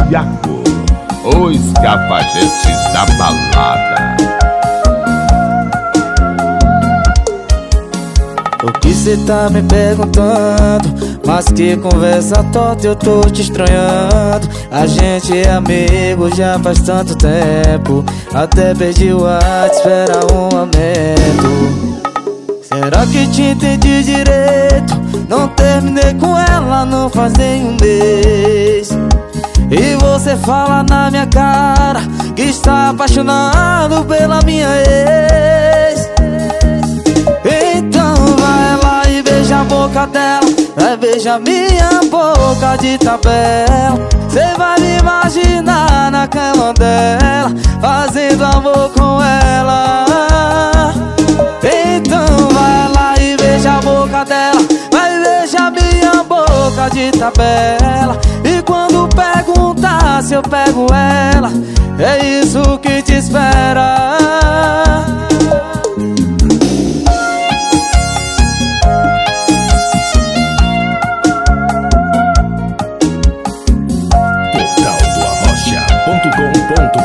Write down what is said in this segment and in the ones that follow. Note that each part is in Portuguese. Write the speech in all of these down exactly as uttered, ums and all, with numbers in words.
Tiago, os cafajestes da balada. O que cê tá me perguntando? Mas que conversa torta, eu tô te estranhando. A gente é amigo já faz tanto tempo. Até perdi o ar, espera um momento. Será que te entendi direito? Não terminei com ela, não faz nem um mês. E você fala na minha cara que está apaixonado pela minha ex. Então vai lá e beija a boca dela, vai beijar minha boca de tabela. Cê vai me imaginar na cama dela, fazendo amor com ela. Então vai lá e beija a boca dela, vai beijar minha boca de tabela. E quando perguntar se eu pego ela, é isso que te espera. Portal do Arrocha ponto com ponto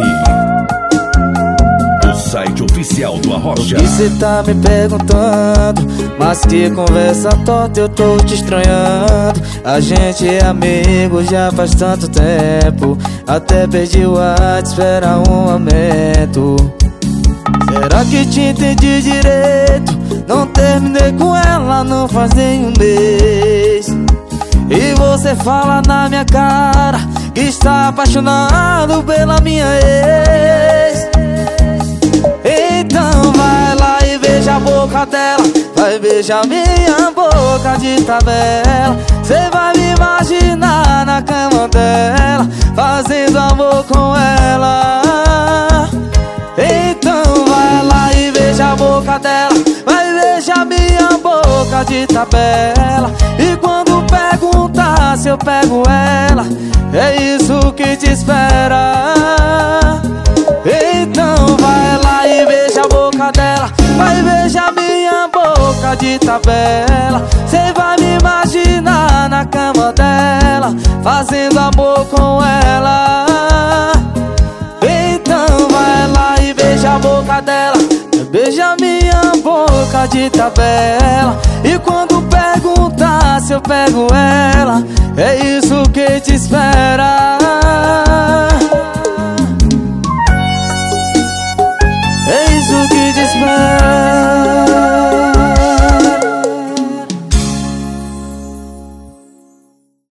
br, o site oficial do Arrocha. O que cê tá me perguntando? Mas que conversa torta, eu tô te estranhando. A gente é amigo já faz tanto tempo. Até perdi o ar, espera um momento. Será que te entendi direito? Não terminei com ela, não faz nem um mês. E você fala na minha cara que está apaixonado pela minha ex. Então vai lá e beija a boca dela, vai beijar minha boca de tabela. Cê vai me imaginar na cama dela, fazendo amor com ela. Então vai lá e beija a boca dela, vai beijar minha boca de tabela. E quando perguntar se eu pego ela, é isso que te espera. Então vai lá e beija a boca dela, vai beijar minha boca de tabela. Cê vai me imaginar na cama dela, fazendo amor com ela. Então vai lá e beija a boca dela, beija minha boca de tabela. E quando perguntar se eu pego ela, é isso que te espera. É isso que te espera.